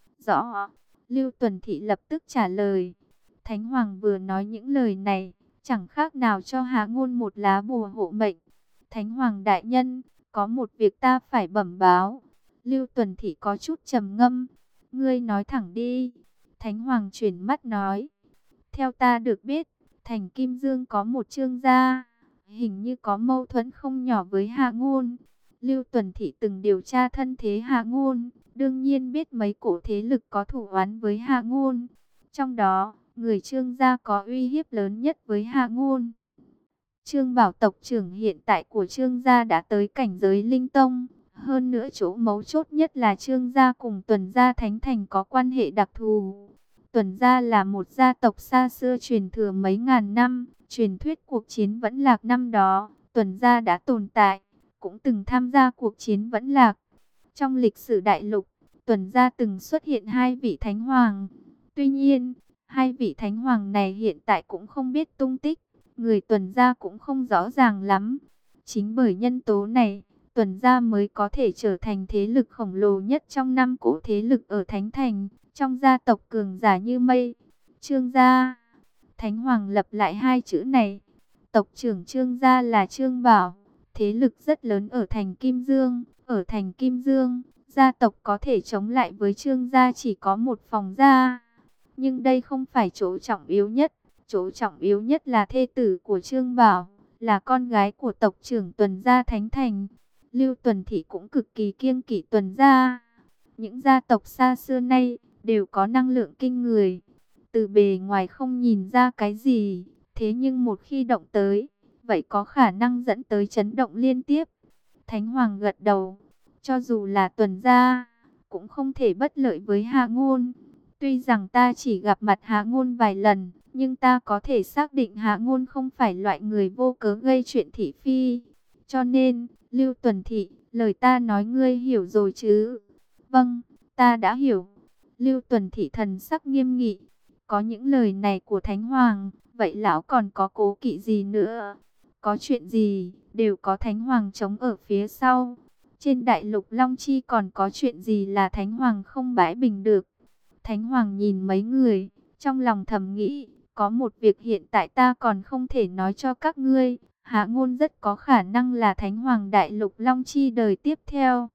Rõ. Lưu Tuần Thị lập tức trả lời. Thánh Hoàng vừa nói những lời này, chẳng khác nào cho Hạ Ngôn một lá bùa hộ mệnh. Thánh Hoàng đại nhân, có một việc ta phải bẩm báo. Lưu Tuần Thị có chút trầm ngâm. Ngươi nói thẳng đi. Thánh Hoàng chuyển mắt nói. Theo ta được biết, thành Kim Dương có một trương gia, hình như có mâu thuẫn không nhỏ với Hạ Ngôn. Lưu Tuần Thị từng điều tra thân thế Hạ Ngôn, đương nhiên biết mấy cổ thế lực có thủ oán với Hạ Ngôn. Trong đó, người Trương gia có uy hiếp lớn nhất với Hạ Ngôn. Trương Bảo tộc trưởng hiện tại của Trương gia đã tới cảnh giới linh tông. Hơn nữa chỗ mấu chốt nhất là Trương gia cùng Tuần gia Thánh Thành có quan hệ đặc thù. Tuần gia là một gia tộc xa xưa truyền thừa mấy ngàn năm. Truyền thuyết cuộc chiến vẫn lạc năm đó, Tuần gia đã tồn tại, cũng từng tham gia cuộc chiến vẫn lạc. Trong lịch sử đại lục, Tuần gia từng xuất hiện hai vị thánh hoàng. Tuy nhiên, hai vị thánh hoàng này hiện tại cũng không biết tung tích, người Tuần gia cũng không rõ ràng lắm. Chính bởi nhân tố này, Tuần gia mới có thể trở thành thế lực khổng lồ nhất trong năm cỗ thế lực ở Thánh Thành, trong gia tộc cường giả như mây. Trương gia. Thánh Hoàng lặp lại hai chữ này. Tộc trưởng Trương gia là Trương Bảo, thế lực rất lớn ở thành Kim Dương. Ở thành Kim Dương, gia tộc có thể chống lại với Trương gia chỉ có một phòng gia. Nhưng đây không phải chỗ trọng yếu nhất. Chỗ trọng yếu nhất là thê tử của Trương Bảo, là con gái của tộc trưởng Tuần gia Thánh Thành. Lưu Tuần Thị cũng cực kỳ kiêng kỵ Tuần gia. Những gia tộc xa xưa nay đều có năng lượng kinh người. Từ bề ngoài không nhìn ra cái gì, thế nhưng một khi động tới, vậy có khả năng dẫn tới chấn động liên tiếp. Thánh Hoàng gật đầu, cho dù là Tuần gia, cũng không thể bất lợi với Hạ Ngôn. Tuy rằng ta chỉ gặp mặt Hạ Ngôn vài lần, nhưng ta có thể xác định Hạ Ngôn không phải loại người vô cớ gây chuyện thị phi. Cho nên, Lưu Tuần Thị, lời ta nói ngươi hiểu rồi chứ? Vâng, ta đã hiểu. Lưu Tuần Thị thần sắc nghiêm nghị. Có những lời này của Thánh Hoàng, vậy lão còn có cố kỵ gì nữa? Có chuyện gì, đều có Thánh Hoàng chống ở phía sau. Trên đại lục Long Chi còn có chuyện gì là Thánh Hoàng không bãi bình được? Thánh Hoàng nhìn mấy người, trong lòng thầm nghĩ, có một việc hiện tại ta còn không thể nói cho các ngươi. Hạ Ngôn rất có khả năng là Thánh Hoàng đại lục Long Chi đời tiếp theo.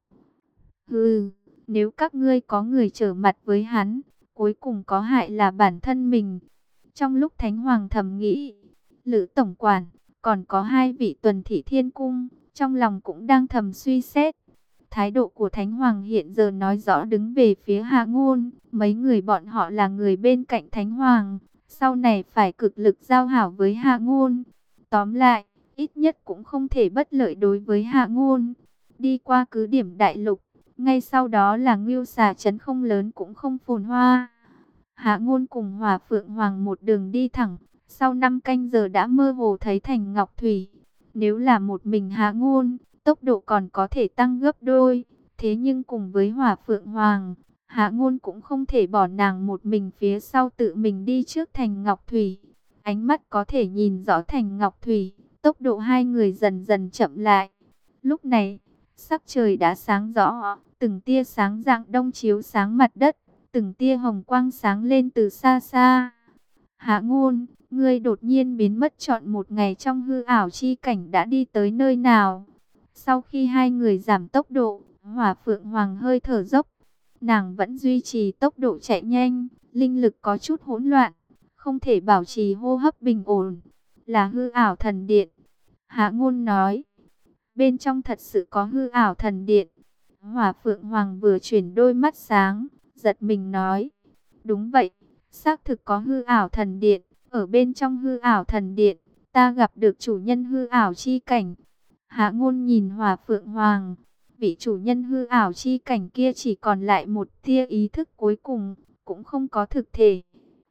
Hừ, nếu các ngươi có người trở mặt với hắn, cuối cùng có hại là bản thân mình. Trong lúc Thánh Hoàng thầm nghĩ, Lữ tổng quản, còn có hai vị Tuần Thị Thiên Cung, trong lòng cũng đang thầm suy xét. Thái độ của Thánh Hoàng hiện giờ nói rõ đứng về phía Hạ Ngôn. Mấy người bọn họ là người bên cạnh Thánh Hoàng, sau này phải cực lực giao hảo với Hạ Ngôn. Tóm lại, ít nhất cũng không thể bất lợi đối với Hạ Ngôn. Đi qua cứ điểm đại lục, ngay sau đó là Ngưu Xà trấn không lớn cũng không phồn hoa. Hạ Ngôn cùng Hỏa Phượng Hoàng một đường đi thẳng, sau 5 canh giờ đã mơ hồ thấy thành Ngọc Thủy. Nếu là một mình Hạ Ngôn, tốc độ còn có thể tăng gấp đôi. Thế nhưng cùng với Hỏa Phượng Hoàng, Hạ Ngôn cũng không thể bỏ nàng một mình phía sau tự mình đi trước thành Ngọc Thủy. Ánh mắt có thể nhìn rõ thành Ngọc Thủy, tốc độ hai người dần dần chậm lại. Lúc này, sắc trời đã sáng rõ, từng tia sáng rạng đông chiếu sáng mặt đất, từng tia hồng quang sáng lên từ xa xa. Hạ Ngôn, ngươi đột nhiên biến mất trọn một ngày trong hư ảo chi cảnh đã đi tới nơi nào? Sau khi hai người giảm tốc độ, Hỏa Phượng Hoàng hơi thở dốc. Nàng vẫn duy trì tốc độ chạy nhanh, linh lực có chút hỗn loạn, không thể bảo trì hô hấp bình ổn. Là hư ảo thần điện. Hạ Ngôn nói, bên trong thật sự có hư ảo thần điện. Hỏa Phượng Hoàng vừa chuyển đôi mắt sáng, giật mình nói, đúng vậy, xác thực có hư ảo thần điện. Ở bên trong hư ảo thần điện, ta gặp được chủ nhân hư ảo chi cảnh. Hạ Ngôn nhìn Hỏa Phượng Hoàng, vị chủ nhân hư ảo chi cảnh kia chỉ còn lại một tia ý thức cuối cùng, cũng không có thực thể.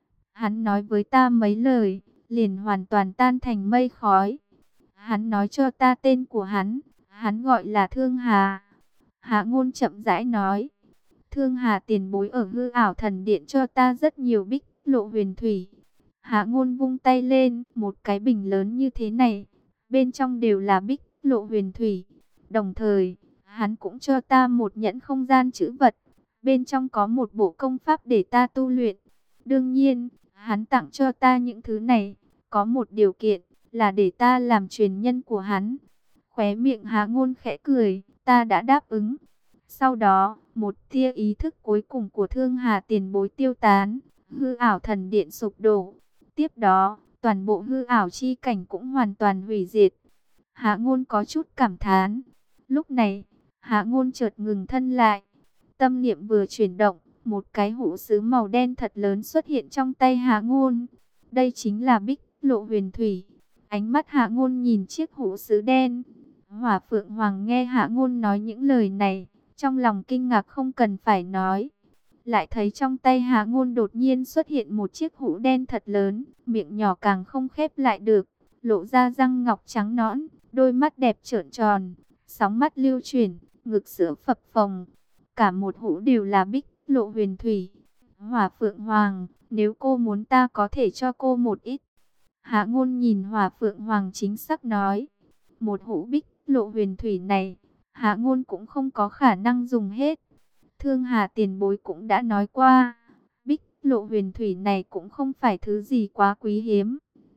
Hắn nói với ta mấy lời, liền hoàn toàn tan thành mây khói. Hắn nói cho ta tên của hắn gọi là Thương Hà. Hạ Ngôn chậm rãi nói, Thương Hà tiền bối ở hư ảo thần điện cho ta rất nhiều bích lộ huyền thủy. Hạ Ngôn vung tay lên, một cái bình lớn như thế này, bên trong đều là bích lộ huyền thủy. Đồng thời, hắn cũng cho ta một nhẫn không gian trữ vật, bên trong có một bộ công pháp để ta tu luyện. Đương nhiên, hắn tặng cho ta những thứ này, có một điều kiện, là để ta làm truyền nhân của hắn. Khóe miệng Hạ Ngôn khẽ cười, ta đã đáp ứng. Sau đó, một tia ý thức cuối cùng của Thương Hà tiền bối tiêu tán, hư ảo thần điện sụp đổ. Tiếp đó, toàn bộ hư ảo chi cảnh cũng hoàn toàn hủy diệt. Hạ Ngôn có chút cảm thán. Lúc này, Hạ Ngôn chợt ngừng thân lại. Tâm niệm vừa chuyển động, một cái hũ sứ màu đen thật lớn xuất hiện trong tay Hạ Ngôn. Đây chính là bích lộ huyền thủy. Ánh mắt Hạ Ngôn nhìn chiếc hũ sứ đen. Hỏa Phượng Hoàng nghe Hạ Ngôn nói những lời này, trong lòng kinh ngạc không cần phải nói. Lại thấy trong tay Hạ Ngôn đột nhiên xuất hiện một chiếc hũ đen thật lớn, miệng nhỏ càng không khép lại được, lộ ra răng ngọc trắng nõn, đôi mắt đẹp trợn tròn, sóng mắt lưu chuyển, ngực sữa phập phồng. Cả một hũ đều là bích lộ huyền thủy. Hỏa Phượng Hoàng, nếu cô muốn ta có thể cho cô một ít. Hạ Ngôn nhìn Hỏa Phượng Hoàng chính xác nói, một hũ bích lộ huyền thủy này, Hạ Ngôn cũng không có khả năng dùng hết. Thương Hà tiền bối cũng đã nói qua, bích lộ huyền thủy này cũng không phải thứ gì quá quý hiếm.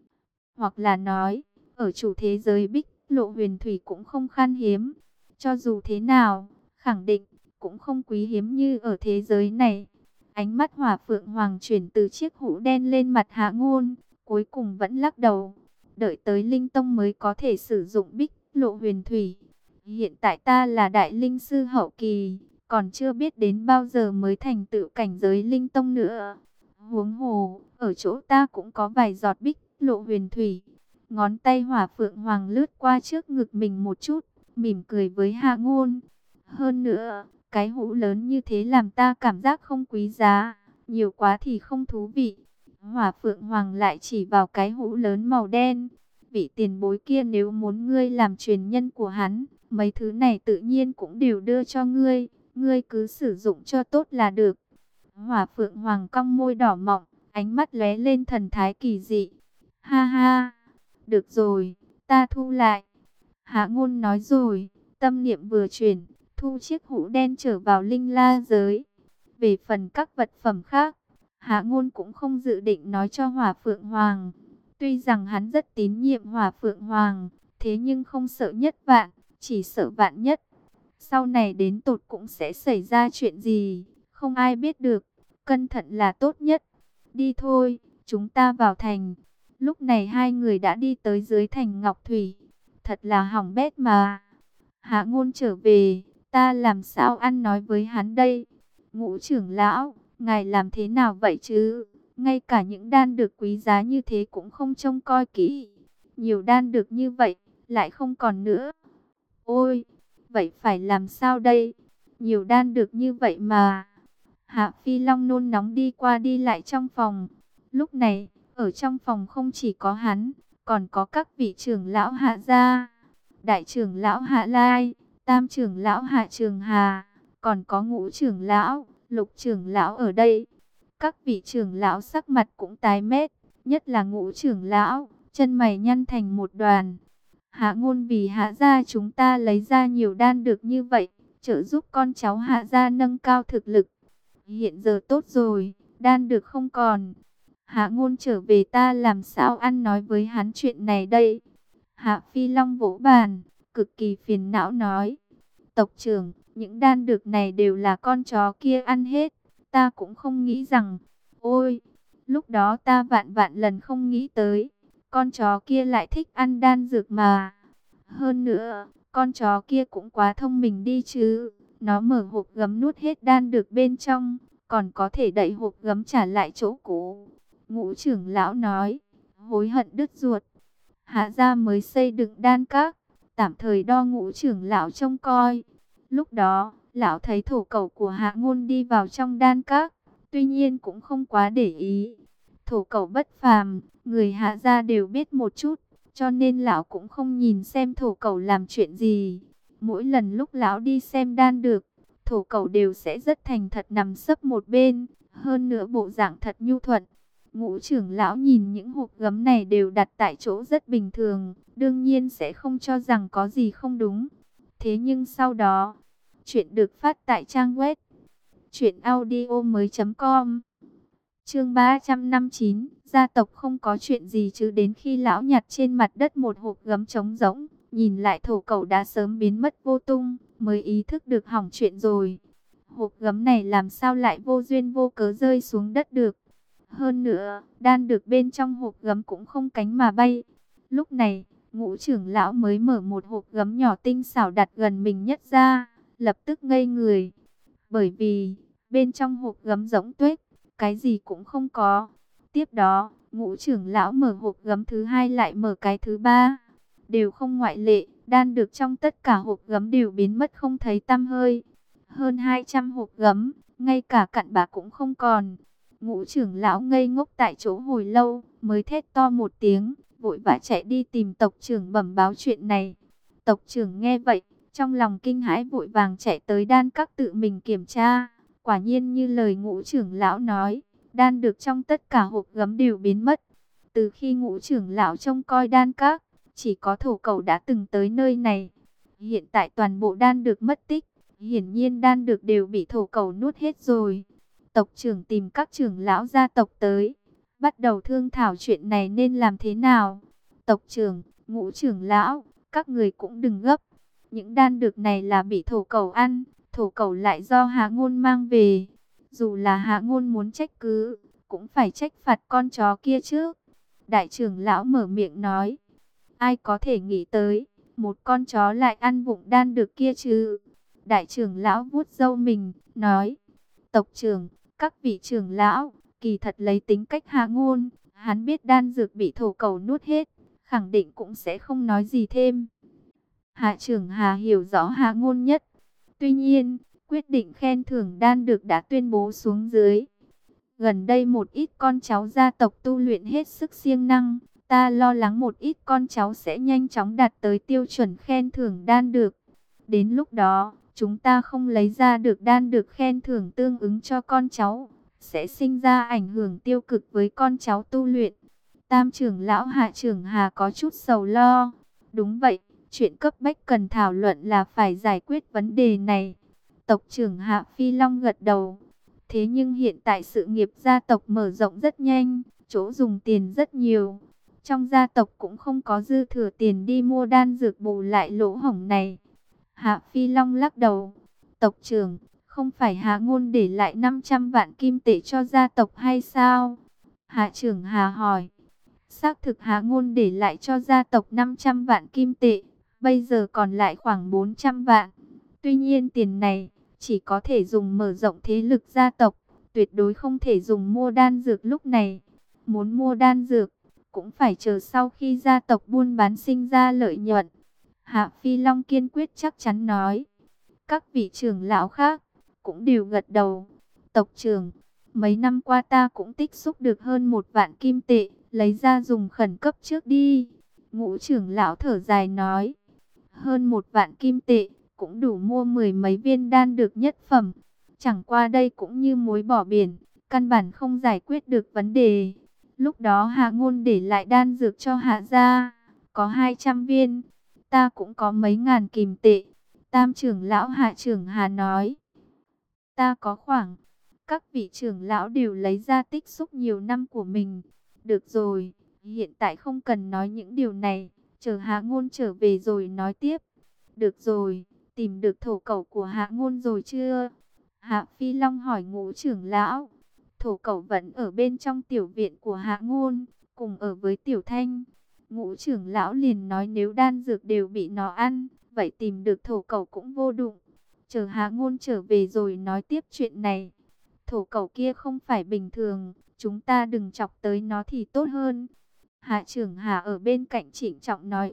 Hoặc là nói, ở chủ thế giới bích lộ huyền thủy cũng không khan hiếm. Cho dù thế nào, khẳng định cũng không quý hiếm như ở thế giới này. Ánh mắt Hỏa Phượng Hoàng chuyển từ chiếc hũ đen lên mặt Hạ Ngôn, cuối cùng vẫn lắc đầu. Đợi tới Linh Tông mới có thể sử dụng bích lộ huyền thủy. Hiện tại ta là đại linh sư hậu kỳ, còn chưa biết đến bao giờ mới thành tựu cảnh giới Linh Tông nữa. Huống hồ, ở chỗ ta cũng có vài giọt bích lộ huyền thủy. Ngón tay Hỏa Phượng Hoàng lướt qua trước ngực mình một chút, mỉm cười với Hạ Ngôn. Hơn nữa, cái hũ lớn như thế làm ta cảm giác không quý giá, nhiều quá thì không thú vị. Hỏa Phượng Hoàng lại chỉ vào cái hũ lớn màu đen. Vị tiền bối kia nếu muốn ngươi làm truyền nhân của hắn, mấy thứ này tự nhiên cũng đều đưa cho ngươi. Ngươi cứ sử dụng cho tốt là được. Hỏa Phượng Hoàng cong môi đỏ mọng, ánh mắt lóe lên thần thái kỳ dị. Ha ha, được rồi, ta thu lại. Hạ Ngôn nói rồi, tâm niệm vừa chuyển, thu chiếc hũ đen trở vào linh la giới. Về phần các vật phẩm khác, Hạ Ngôn cũng không dự định nói cho Hỏa Phượng Hoàng. Tuy rằng hắn rất tín nhiệm Hỏa Phượng Hoàng, thế nhưng không sợ nhất vạn, chỉ sợ vạn nhất. Sau này đến tột cũng sẽ xảy ra chuyện gì, không ai biết được. Cẩn thận là tốt nhất. Đi thôi, chúng ta vào thành. Lúc này hai người đã đi tới dưới thành Ngọc Thủy. Thật là hỏng bét mà. Hạ Ngôn trở về, ta làm sao ăn nói với hắn đây? Ngũ trưởng lão, ngài làm thế nào vậy chứ? Ngay cả những đan dược quý giá như thế cũng không trông coi kỹ. Nhiều đan dược như vậy, lại không còn nữa. Ôi, vậy phải làm sao đây? Nhiều đan dược như vậy mà. Hạ Phi Long nôn nóng đi qua đi lại trong phòng. Lúc này, ở trong phòng không chỉ có hắn, còn có các vị trưởng lão Hạ gia, đại trưởng lão Hạ Lai, tam trưởng lão Hạ Trường Hà, còn có ngũ trưởng lão, lục trưởng lão ở đây. Các vị trưởng lão sắc mặt cũng tái mét, nhất là ngũ trưởng lão, chân mày nhăn thành một đoàn. Hạ Ngôn vì Hạ gia chúng ta lấy ra nhiều đan được như vậy, trợ giúp con cháu Hạ gia nâng cao thực lực. Hiện giờ tốt rồi, đan được không còn. Hạ Ngôn trở về ta làm sao ăn nói với hắn chuyện này đây? Hạ Phi Long vỗ bàn, cực kỳ phiền não nói. Tộc trưởng, những đan dược này đều là con chó kia ăn hết. Ta cũng không nghĩ rằng. Ôi, Lúc đó ta vạn vạn lần không nghĩ tới, con chó kia lại thích ăn đan dược mà. Hơn nữa, con chó kia cũng quá thông minh đi chứ. Nó mở hộp gấm nuốt hết đan dược bên trong, còn có thể đậy hộp gấm trả lại chỗ cũ. Ngũ trưởng lão nói, hối hận đứt ruột. Hạ gia mới xây dựng đan các, tạm thời đo ngũ trưởng lão trông coi. Lúc đó, lão thấy thổ cẩu của Hạ Ngôn đi vào trong đan các, tuy nhiên cũng không quá để ý. Thổ cẩu bất phàm, người Hạ gia đều biết một chút, cho nên lão cũng không nhìn xem thổ cẩu làm chuyện gì. Mỗi lần lúc lão đi xem đan được, thổ cẩu đều sẽ rất thành thật nằm sấp một bên, hơn nữa bộ dạng thật nhu thuận. Ngũ trưởng lão nhìn những hộp gấm này đều đặt tại chỗ rất bình thường, đương nhiên sẽ không cho rằng có gì không đúng. Thế nhưng sau đó, chuyện được phát tại trang web truyệnaudiomoi.com. Chương 359, gia tộc không có chuyện gì chứ, đến khi lão nhặt trên mặt đất một hộp gấm trống rỗng, nhìn lại thổ cẩu đã sớm biến mất vô tung, mới ý thức được hỏng chuyện rồi. Hộp gấm này làm sao lại vô duyên vô cớ rơi xuống đất được? Hơn nữa, đan được bên trong hộp gấm cũng không cánh mà bay. Lúc này, ngũ trưởng lão mới mở một hộp gấm nhỏ tinh xảo đặt gần mình nhất ra, lập tức ngây người. Bởi vì, bên trong hộp gấm rỗng tuếch, cái gì cũng không có. Tiếp đó, ngũ trưởng lão mở hộp gấm thứ hai lại mở cái thứ ba. Đều không ngoại lệ, đan được trong tất cả hộp gấm đều biến mất không thấy tăm hơi. Hơn 200 hộp gấm, ngay cả cặn bã cũng không còn. Ngũ trưởng lão ngây ngốc tại chỗ hồi lâu, mới thét to một tiếng, vội vã chạy đi tìm tộc trưởng bẩm báo chuyện này. Tộc trưởng nghe vậy, trong lòng kinh hãi vội vàng chạy tới đan các tự mình kiểm tra. Quả nhiên như lời ngũ trưởng lão nói, đan được trong tất cả hộp gấm đều biến mất. Từ khi ngũ trưởng lão trông coi đan các, chỉ có thổ cẩu đã từng tới nơi này. Hiện tại toàn bộ đan được mất tích, hiển nhiên đan được đều bị thổ cẩu nuốt hết rồi. Tộc trưởng tìm các trưởng lão gia tộc tới, bắt đầu thương thảo chuyện này nên làm thế nào. Tộc trưởng, ngũ trưởng lão, các người cũng đừng gấp. Những đan dược này là bị thổ cẩu ăn, thổ cẩu lại do Hạ Ngôn mang về. Dù là Hạ Ngôn muốn trách cứ, cũng phải trách phạt con chó kia trước. Đại trưởng lão mở miệng nói, ai có thể nghĩ tới, một con chó lại ăn vụng đan dược kia chứ. Đại trưởng lão vuốt râu mình, nói, tộc trưởng, các vị trưởng lão, kỳ thật lấy tính cách Hạ Ngôn, hắn biết đan dược bị thổ cẩu nuốt hết, khẳng định cũng sẽ không nói gì thêm. Hạ trưởng Hà hiểu rõ Hạ Ngôn nhất. Tuy nhiên, quyết định khen thưởng đan dược đã tuyên bố xuống dưới. Gần đây một ít con cháu gia tộc tu luyện hết sức siêng năng, ta lo lắng một ít con cháu sẽ nhanh chóng đạt tới tiêu chuẩn khen thưởng đan dược. Đến lúc đó, chúng ta không lấy ra được đan dược khen thưởng tương ứng cho con cháu, sẽ sinh ra ảnh hưởng tiêu cực với con cháu tu luyện. Tam trưởng lão Hạ trưởng Hà có chút sầu lo. Đúng vậy, chuyện cấp bách cần thảo luận là phải giải quyết vấn đề này. Tộc trưởng Hạ Phi Long gật đầu. Thế nhưng hiện tại sự nghiệp gia tộc mở rộng rất nhanh, chỗ dùng tiền rất nhiều. Trong gia tộc cũng không có dư thừa tiền đi mua đan dược bù lại lỗ hổng này. Hạ Phi Long lắc đầu. Tộc trưởng, không phải Hạ Ngôn để lại 500 vạn kim tệ cho gia tộc hay sao? Hạ trưởng Hà hỏi. Xác thực Hạ Ngôn để lại cho gia tộc 500 vạn kim tệ, bây giờ còn lại khoảng 400 vạn. Tuy nhiên tiền này chỉ có thể dùng mở rộng thế lực gia tộc, tuyệt đối không thể dùng mua đan dược lúc này. Muốn mua đan dược, cũng phải chờ sau khi gia tộc buôn bán sinh ra lợi nhuận. Hạ Phi Long kiên quyết chắc chắn nói. Các vị trưởng lão khác cũng đều gật đầu. Tộc trưởng, mấy năm qua ta cũng tích xúc được hơn 1 vạn kim tệ, lấy ra dùng khẩn cấp trước đi. Ngũ trưởng lão thở dài nói. Hơn 1 vạn kim tệ, cũng đủ mua 10 mấy viên đan dược nhất phẩm. Chẳng qua đây cũng như muối bỏ biển, căn bản không giải quyết được vấn đề. Lúc đó Hạ Ngôn để lại đan dược cho Hạ gia, có 200 viên. Ta cũng có mấy ngàn kim tệ. Tam trưởng lão Hạ trưởng Hà nói. Ta có khoảng. Các vị trưởng lão đều lấy ra tích xúc nhiều năm của mình. Được rồi, hiện tại không cần nói những điều này. Chờ Hạ Ngôn trở về rồi nói tiếp. Được rồi, tìm được thổ cẩu của Hạ Ngôn rồi chưa? Hạ Phi Long hỏi ngũ trưởng lão. Thổ Cẩu vẫn ở bên trong tiểu viện của Hạ Ngôn, cùng ở với Tiểu Thanh. Ngũ trưởng lão liền nói nếu đan dược đều bị nó ăn, vậy tìm được Thổ Cẩu cũng vô dụng. Chờ Hạ Ngôn trở về rồi nói tiếp chuyện này. Thổ Cẩu kia không phải bình thường, chúng ta đừng chọc tới nó thì tốt hơn. Hạ trưởng Hạ ở bên cạnh trịnh trọng nói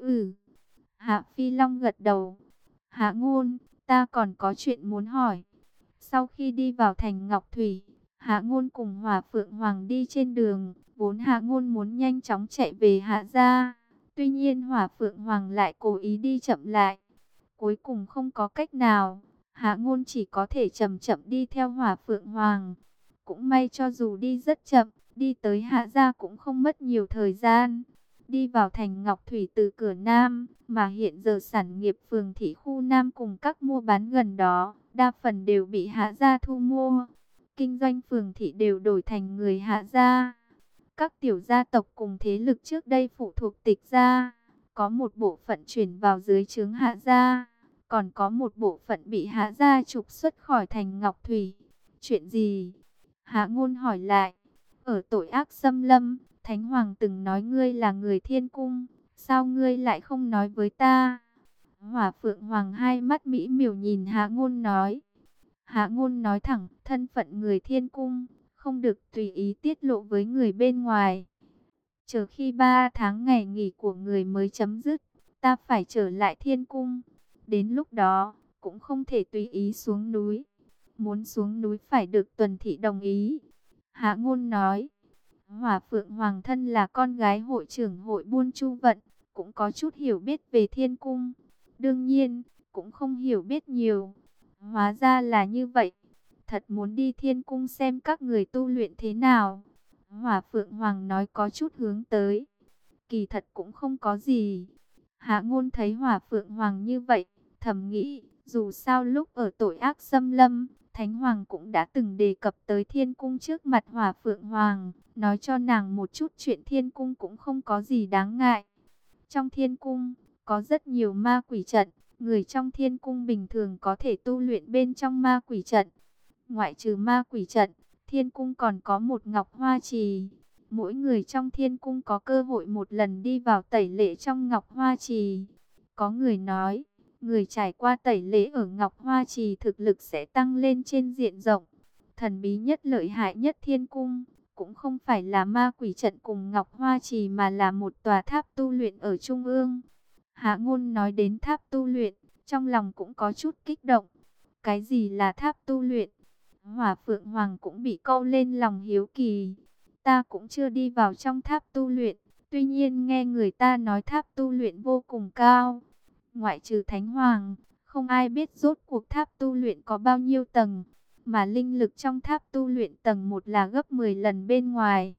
Hạ Phi Long gật đầu. Hạ Ngôn, ta còn có chuyện muốn hỏi. Sau khi đi vào thành Ngọc Thủy, Hạ Ngôn cùng Hỏa Phượng Hoàng đi trên đường, vốn Hạ Ngôn muốn nhanh chóng chạy về Hạ gia. Tuy nhiên Hỏa Phượng Hoàng lại cố ý đi chậm lại. Cuối cùng không có cách nào, Hạ Ngôn chỉ có thể chậm chậm đi theo Hỏa Phượng Hoàng. Cũng may cho dù đi rất chậm, đi tới Hạ gia cũng không mất nhiều thời gian. Đi vào thành Ngọc Thủy từ cửa Nam, mà hiện giờ sản nghiệp phường thị khu Nam cùng các mua bán gần đó, đa phần đều bị Hạ gia thu mua. Kinh doanh phường thị đều đổi thành người Hạ gia. Các tiểu gia tộc cùng thế lực trước đây phụ thuộc Tịch gia, có một bộ phận chuyển vào dưới trướng Hạ gia, còn có một bộ phận bị Hạ gia trục xuất khỏi thành Ngọc Thủy. Chuyện gì? Hạ Ngôn hỏi lại. Ở tội ác xâm lâm, Thánh Hoàng từng nói ngươi là người thiên cung, sao ngươi lại không nói với ta? Hỏa Phượng Hoàng hai mắt mỹ miều nhìn Hạ Ngôn nói. Hạ Ngôn nói thẳng, thân phận người thiên cung, không được tùy ý tiết lộ với người bên ngoài. Chờ khi 3 tháng ngày nghỉ của người mới chấm dứt, ta phải trở lại thiên cung. Đến lúc đó, cũng không thể tùy ý xuống núi. Muốn xuống núi phải được Tuần Thị đồng ý. Hạ Ngôn nói. Hỏa Phượng Hoàng thân là con gái hội trưởng hội buôn Chu Vận, cũng có chút hiểu biết về thiên cung. Đương nhiên, cũng không hiểu biết nhiều. Hóa ra là như vậy. Thật muốn đi thiên cung xem các người tu luyện thế nào. Hỏa Phượng Hoàng nói có chút hướng tới. Kỳ thật cũng không có gì. Hạ Ngôn thấy Hỏa Phượng Hoàng như vậy, thầm nghĩ, dù sao lúc ở tội ác xâm lâm, Thánh Hoàng cũng đã từng đề cập tới thiên cung trước mặt Hỏa Phượng Hoàng, nói cho nàng một chút chuyện thiên cung cũng không có gì đáng ngại. Trong thiên cung, có rất nhiều ma quỷ trận, người trong thiên cung bình thường có thể tu luyện bên trong ma quỷ trận. Ngoại trừ ma quỷ trận, thiên cung còn có một ngọc hoa trì. Mỗi người trong thiên cung có cơ hội một lần đi vào tẩy lễ trong ngọc hoa trì. Có người nói, người trải qua tẩy lễ ở ngọc hoa trì thực lực sẽ tăng lên trên diện rộng. Thần bí nhất lợi hại nhất thiên cung, cũng không phải là ma quỷ trận cùng ngọc hoa trì mà là một tòa tháp tu luyện ở trung ương. Hạ Ngôn nói đến tháp tu luyện, trong lòng cũng có chút kích động. Cái gì là tháp tu luyện? Hỏa Phượng Hoàng cũng bị câu lên lòng hiếu kỳ. Ta cũng chưa đi vào trong tháp tu luyện, tuy nhiên nghe người ta nói tháp tu luyện vô cùng cao. Ngoại trừ Thánh Hoàng, không ai biết rốt cuộc tháp tu luyện có bao nhiêu tầng, mà linh lực trong tháp tu luyện tầng 1 là gấp 10 lần bên ngoài.